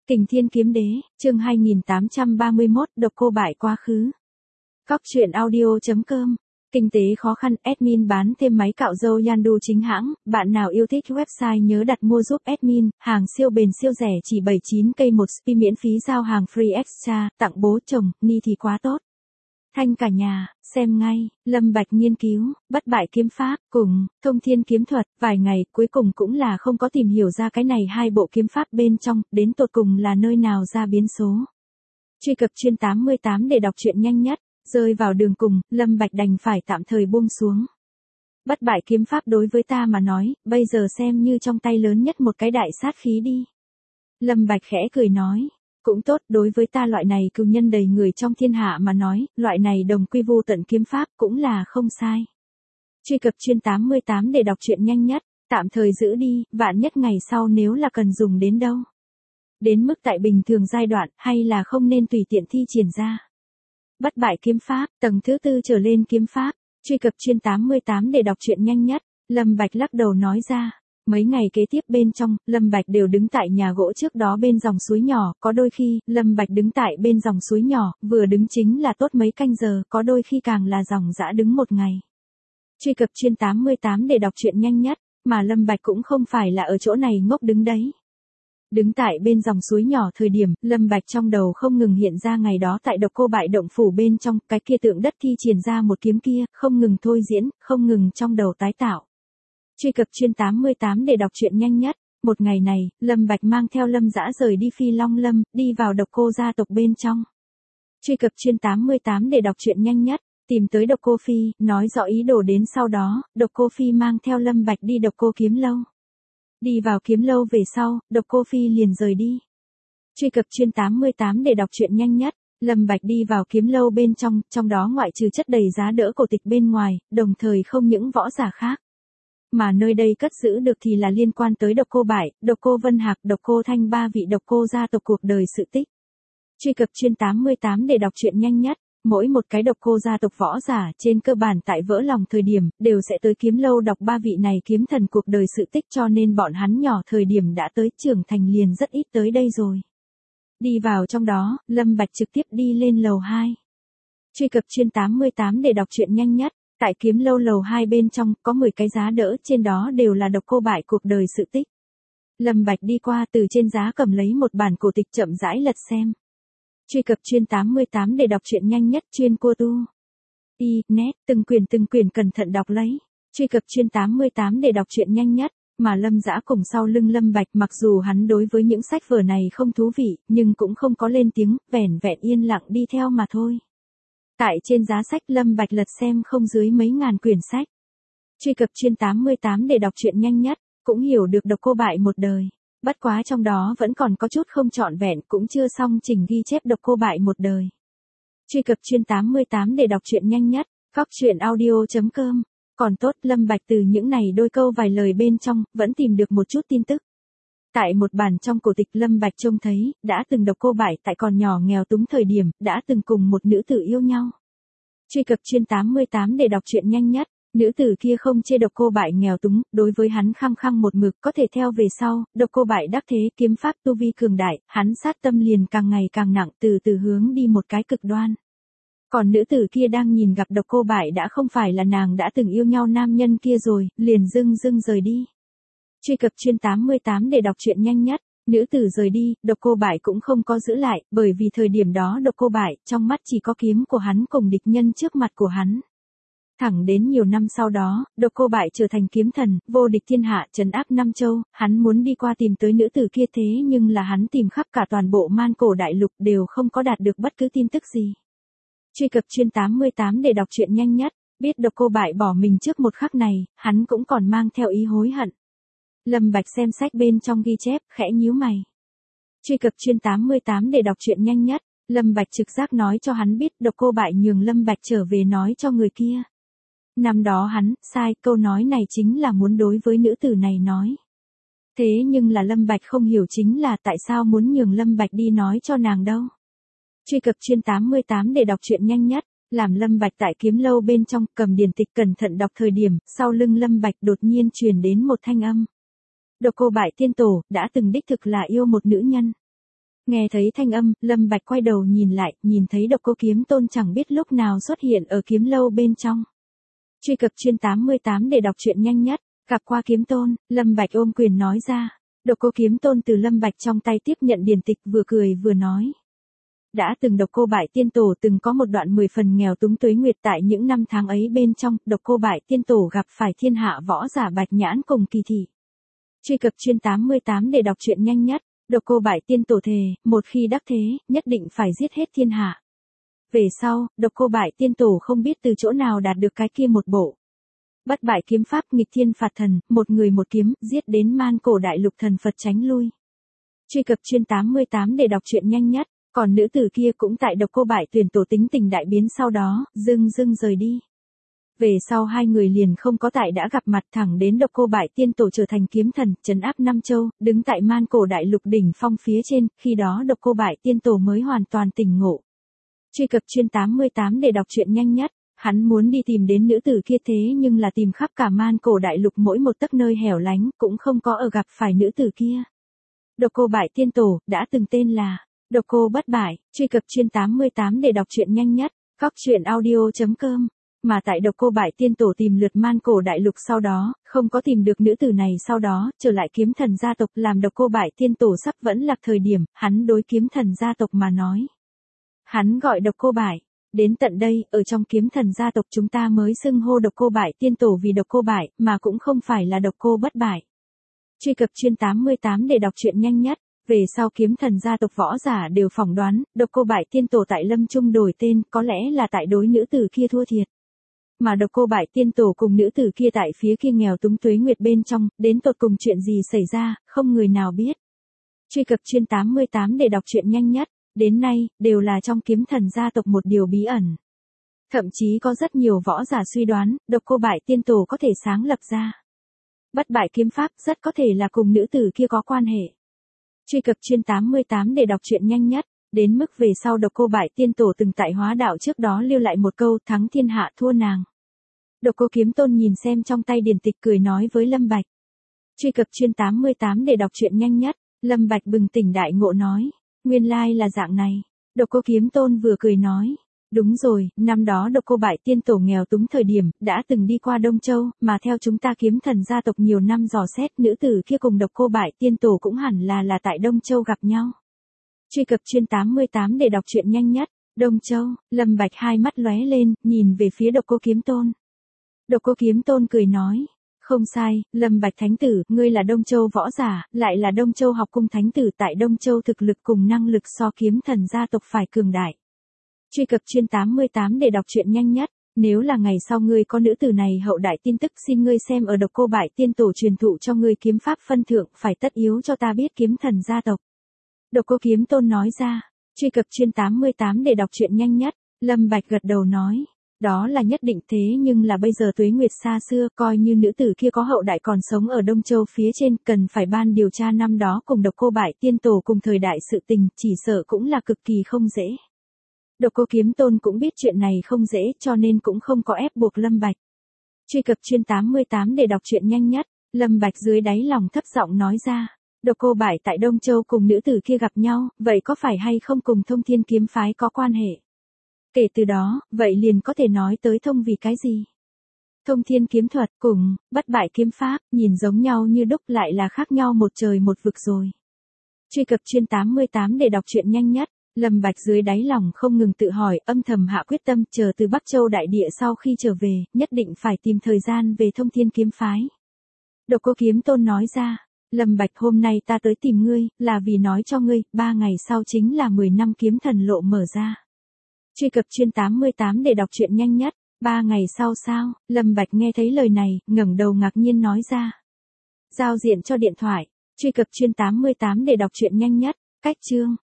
Kình Thiên Kiếm Đế, chương 2831, độc cô bại quá khứ. Cóc truyện audio.com. Kinh tế khó khăn, admin bán thêm máy cạo râu Yandu chính hãng, bạn nào yêu thích website nhớ đặt mua giúp admin, hàng siêu bền siêu rẻ chỉ 79k một spi miễn phí giao hàng free extra, tặng bố chồng, ni thì quá tốt. Thanh cả nhà, xem ngay, Lâm Bạch nghiên cứu, bất bại kiếm pháp, cùng, thông thiên kiếm thuật, vài ngày, cuối cùng cũng là không có tìm hiểu ra cái này hai bộ kiếm pháp bên trong, đến tột cùng là nơi nào ra biến số. Truy cập chuyên 88 để đọc truyện nhanh nhất, rơi vào đường cùng, Lâm Bạch đành phải tạm thời buông xuống. Bất bại kiếm pháp đối với ta mà nói, bây giờ xem như trong tay lớn nhất một cái đại sát khí đi. Lâm Bạch khẽ cười nói. Cũng tốt, đối với ta loại này cừu nhân đầy người trong thiên hạ mà nói, loại này đồng quy vô tận kiếm pháp cũng là không sai. Truy cập chuyên 88 để đọc truyện nhanh nhất, tạm thời giữ đi, vạn nhất ngày sau nếu là cần dùng đến đâu. Đến mức tại bình thường giai đoạn hay là không nên tùy tiện thi triển ra. Bất bại kiếm pháp, tầng thứ 4 trở lên kiếm pháp, truy cập chuyên 88 để đọc truyện nhanh nhất, Lâm Bạch lắc đầu nói ra. Mấy ngày kế tiếp bên trong, Lâm Bạch đều đứng tại nhà gỗ trước đó bên dòng suối nhỏ, có đôi khi, Lâm Bạch đứng tại bên dòng suối nhỏ, vừa đứng chính là tốt mấy canh giờ, có đôi khi càng là dòng dã đứng một ngày. Truy cập chuyên 88 để đọc truyện nhanh nhất, mà Lâm Bạch cũng không phải là ở chỗ này ngốc đứng đấy. Đứng tại bên dòng suối nhỏ thời điểm, Lâm Bạch trong đầu không ngừng hiện ra ngày đó tại độc cô bại động phủ bên trong, cái kia tượng đất thi triển ra một kiếm kia, không ngừng thôi diễn, không ngừng trong đầu tái tạo. Truy cập chuyên 88 để đọc truyện nhanh nhất, một ngày này, Lâm Bạch mang theo Lâm Dã rời đi Phi Long Lâm, đi vào độc cô gia tộc bên trong. Truy cập chuyên 88 để đọc truyện nhanh nhất, tìm tới độc cô Phi, nói rõ ý đồ đến sau đó, độc cô Phi mang theo Lâm Bạch đi độc cô kiếm lâu. Đi vào kiếm lâu về sau, độc cô Phi liền rời đi. Truy cập chuyên 88 để đọc truyện nhanh nhất, Lâm Bạch đi vào kiếm lâu bên trong đó ngoại trừ chất đầy giá đỡ cổ tịch bên ngoài, đồng thời không những võ giả khác. Mà nơi đây cất giữ được thì là liên quan tới độc cô bại, độc cô Vân Hạc, độc cô Thanh ba vị độc cô gia tộc cuộc đời sự tích. Truy cập chuyên 88 để đọc truyện nhanh nhất, mỗi một cái độc cô gia tộc võ giả trên cơ bản tại vỡ lòng thời điểm, đều sẽ tới kiếm lâu đọc ba vị này kiếm thần cuộc đời sự tích cho nên bọn hắn nhỏ thời điểm đã tới trưởng thành liền rất ít tới đây rồi. Đi vào trong đó, Lâm Bạch trực tiếp đi lên lầu 2. Truy cập chuyên 88 để đọc truyện nhanh nhất. Tại kiếm lâu lầu 2 bên trong, có 10 cái giá đỡ, trên đó đều là độc cô bại cuộc đời sự tích. Lâm Bạch đi qua từ trên giá cầm lấy một bản cổ tịch chậm rãi lật xem. Truy cập chuyên 88 để đọc truyện nhanh nhất chuyên cô tu. Net, từng quyển cẩn thận đọc lấy. Truy cập chuyên 88 để đọc truyện nhanh nhất, mà Lâm Dã cùng sau lưng Lâm Bạch mặc dù hắn đối với những sách vở này không thú vị, nhưng cũng không có lên tiếng, vẻn vẹn yên lặng đi theo mà thôi. Tại trên giá sách Lâm Bạch lật xem không dưới mấy ngàn quyển sách. Truy cập chuyên 88 để đọc truyện nhanh nhất, cũng hiểu được độc cô bại một đời. Bất quá trong đó vẫn còn có chút không trọn vẹn, cũng chưa xong trình ghi chép độc cô bại một đời. Truy cập chuyên 88 để đọc truyện nhanh nhất, cóc truyện audio.com. Còn tốt, Lâm Bạch từ những này đôi câu vài lời bên trong, vẫn tìm được một chút tin tức. Tại một bản trong cổ tịch Lâm Bạch trông thấy, đã từng độc cô bại tại còn nhỏ nghèo túng thời điểm, đã từng cùng một nữ tử yêu nhau. Truy cập chuyên 88 để đọc truyện nhanh nhất, nữ tử kia không chê độc cô bại nghèo túng, đối với hắn khăng khăng một mực có thể theo về sau, độc cô bại đắc thế kiếm pháp tu vi cường đại, hắn sát tâm liền càng ngày càng nặng từ từ hướng đi một cái cực đoan. Còn nữ tử kia đang nhìn gặp độc cô bại đã không phải là nàng đã từng yêu nhau nam nhân kia rồi, liền dưng rời đi. Truy cập chuyên 88 để đọc truyện nhanh nhất, nữ tử rời đi, độc cô bại cũng không có giữ lại, bởi vì thời điểm đó độc cô bại, trong mắt chỉ có kiếm của hắn cùng địch nhân trước mặt của hắn. Thẳng đến nhiều năm sau đó, độc cô bại trở thành kiếm thần, vô địch thiên hạ, trấn áp Nam Châu, hắn muốn đi qua tìm tới nữ tử kia thế nhưng là hắn tìm khắp cả toàn bộ Man Cổ đại lục đều không có đạt được bất cứ tin tức gì. Truy cập chuyên 88 để đọc truyện nhanh nhất, biết độc cô bại bỏ mình trước một khắc này, hắn cũng còn mang theo ý hối hận. Lâm Bạch xem sách bên trong ghi chép, khẽ nhíu mày. Truy cập chuyên 88 để đọc truyện nhanh nhất, Lâm Bạch trực giác nói cho hắn biết độc cô bại nhường Lâm Bạch trở về nói cho người kia. Năm đó hắn, sai, câu nói này chính là muốn đối với nữ tử này nói. Thế nhưng là Lâm Bạch không hiểu chính là tại sao muốn nhường Lâm Bạch đi nói cho nàng đâu. Truy cập chuyên 88 để đọc truyện nhanh nhất, làm Lâm Bạch tại kiếm lâu bên trong cầm điển tịch cẩn thận đọc thời điểm, sau lưng Lâm Bạch đột nhiên truyền đến một thanh âm. Độc cô bại tiên tổ, đã từng đích thực là yêu một nữ nhân. Nghe thấy thanh âm, Lâm Bạch quay đầu nhìn lại, nhìn thấy Độc Cô Kiếm Tôn chẳng biết lúc nào xuất hiện ở kiếm lâu bên trong. Truy cập chuyên 88 để đọc truyện nhanh nhất, gặp qua Kiếm Tôn, Lâm Bạch ôm quyền nói ra. Độc Cô Kiếm Tôn từ Lâm Bạch trong tay tiếp nhận điển tịch vừa cười vừa nói. Đã từng Độc Cô Bại Tiên Tổ từng có một đoạn 10 phần nghèo túng tuế nguyệt tại những năm tháng ấy bên trong, Độc Cô Bại Tiên Tổ gặp phải thiên hạ võ giả Bạch Nhãn cùng Kỳ Thị. Truy cập chuyên 88 để đọc truyện nhanh nhất, Độc Cô Bại Tiên Tổ thề, một khi đắc thế, nhất định phải giết hết thiên hạ. Về sau, Độc Cô Bại Tiên Tổ không biết từ chỗ nào đạt được cái kia một bộ bất bại kiếm pháp nghịch thiên phạt thần, một người một kiếm, giết đến man cổ đại lục thần Phật tránh lui. Truy cập chuyên 88 để đọc truyện nhanh nhất, còn nữ tử kia cũng tại Độc Cô Bại tuyển tổ tính tình đại biến sau đó, dưng rời đi. Về sau hai người liền không có tại đã gặp mặt thẳng đến Độc Cô Bại Tiên Tổ trở thành kiếm thần, trấn áp Nam Châu, đứng tại man cổ đại lục đỉnh phong phía trên, khi đó Độc Cô Bại Tiên Tổ mới hoàn toàn tỉnh ngộ. Truy cập chuyên 88 để đọc truyện nhanh nhất, hắn muốn đi tìm đến nữ tử kia thế nhưng là tìm khắp cả man cổ đại lục mỗi một tấc nơi hẻo lánh, cũng không có ở gặp phải nữ tử kia. Độc Cô Bại Tiên Tổ, đã từng tên là Độc Cô Bất Bại, truy cập chuyên 88 để đọc truyện nhanh nhất, góc truyện audio.com. Mà tại Độc Cô Bại Tiên Tổ tìm lượt man cổ đại lục sau đó, không có tìm được nữ tử này sau đó, trở lại kiếm thần gia tộc làm Độc Cô Bại Tiên Tổ sắp vẫn lạc thời điểm, hắn đối kiếm thần gia tộc mà nói. Hắn gọi Độc Cô Bại. Đến tận đây, ở trong kiếm thần gia tộc chúng ta mới xưng hô Độc Cô Bại Tiên Tổ vì Độc Cô Bại, mà cũng không phải là Độc Cô Bất Bại. Truy cập chuyên 88 để đọc truyện nhanh nhất. Về sau kiếm thần gia tộc võ giả đều phỏng đoán, Độc Cô Bại Tiên Tổ tại Lâm Trung đổi tên, có lẽ là tại đối nữ tử kia thua thiệt. Mà Độc Cô Bại Tiên Tổ cùng nữ tử kia tại phía kia nghèo túng tuế nguyệt bên trong, đến tột cùng chuyện gì xảy ra, không người nào biết. Truy cập chuyên 88 để đọc truyện nhanh nhất, đến nay, đều là trong kiếm thần gia tộc một điều bí ẩn. Thậm chí có rất nhiều võ giả suy đoán, Độc Cô Bại Tiên Tổ có thể sáng lập ra bất bại kiếm pháp, rất có thể là cùng nữ tử kia có quan hệ. Truy cập chuyên 88 để đọc truyện nhanh nhất, đến mức về sau Độc Cô Bại Tiên Tổ từng tại hóa đạo trước đó lưu lại một câu thắng thiên hạ thua nàng. Độc Cô Kiếm Tôn nhìn xem trong tay điển tịch cười nói với Lâm Bạch. Truy cập chuyên 88 để đọc truyện nhanh nhất, Lâm Bạch bừng tỉnh đại ngộ nói, nguyên lai là dạng này. Độc Cô Kiếm Tôn vừa cười nói, đúng rồi, năm đó Độc Cô Bại Tiên Tổ nghèo túng thời điểm, đã từng đi qua Đông Châu, mà theo chúng ta kiếm thần gia tộc nhiều năm dò xét, nữ tử kia cùng Độc Cô Bại Tiên Tổ cũng hẳn là tại Đông Châu gặp nhau. Truy cập chuyên 88 để đọc truyện nhanh nhất, Đông Châu, Lâm Bạch hai mắt lóe lên, nhìn về phía Độc Cô Kiếm Tôn. Độc Cô Kiếm Tôn cười nói, không sai, Lâm Bạch Thánh Tử, ngươi là Đông Châu võ giả, lại là Đông Châu học cung Thánh Tử, tại Đông Châu thực lực cùng năng lực so kiếm thần gia tộc phải cường đại. Truy cập chuyên 88 để đọc truyện nhanh nhất, nếu là ngày sau ngươi có nữ tử này hậu đại tin tức xin ngươi xem ở Độc Cô Bại Tiên Tổ truyền thụ cho ngươi kiếm pháp phân thượng, phải tất yếu cho ta biết kiếm thần gia tộc. Độc Cô Kiếm Tôn nói ra, truy cập chuyên 88 để đọc truyện nhanh nhất, Lâm Bạch gật đầu nói, đó là nhất định thế nhưng là bây giờ tuế nguyệt xa xưa, coi như nữ tử kia có hậu đại còn sống ở Đông Châu phía trên, cần phải ban điều tra năm đó cùng Độc Cô Bại Tiên Tổ cùng thời đại sự tình, chỉ sợ cũng là cực kỳ không dễ. Độc Cô Kiếm Tôn cũng biết chuyện này không dễ cho nên cũng không có ép buộc Lâm Bạch. Truy cập chuyên 88 để đọc truyện nhanh nhất, Lâm Bạch dưới đáy lòng thấp giọng nói ra. Độc Cô Bại tại Đông Châu cùng nữ tử kia gặp nhau, vậy có phải hay không cùng Thông Thiên kiếm phái có quan hệ? Kể từ đó, vậy liền có thể nói tới thông vì cái gì? Thông Thiên kiếm thuật cùng bất bại kiếm pháp, nhìn giống nhau như đúc lại là khác nhau một trời một vực rồi. Truy cập chuyên 88 để đọc truyện nhanh nhất, Lâm Bạch dưới đáy lòng không ngừng tự hỏi, âm thầm hạ quyết tâm, chờ từ Bắc Châu đại địa sau khi trở về, nhất định phải tìm thời gian về Thông Thiên kiếm phái. Độc Cô Kiếm Tôn nói ra, Lâm Bạch hôm nay ta tới tìm ngươi, là vì nói cho ngươi, 3 ngày sau chính là 10 năm kiếm thần lộ mở ra. Truy cập chuyên 88 để đọc truyện nhanh nhất, 3 ngày sau sao? Lâm Bạch nghe thấy lời này, ngẩng đầu ngạc nhiên nói ra. Giao diện cho điện thoại, truy cập chuyên 88 để đọc truyện nhanh nhất, cách chương.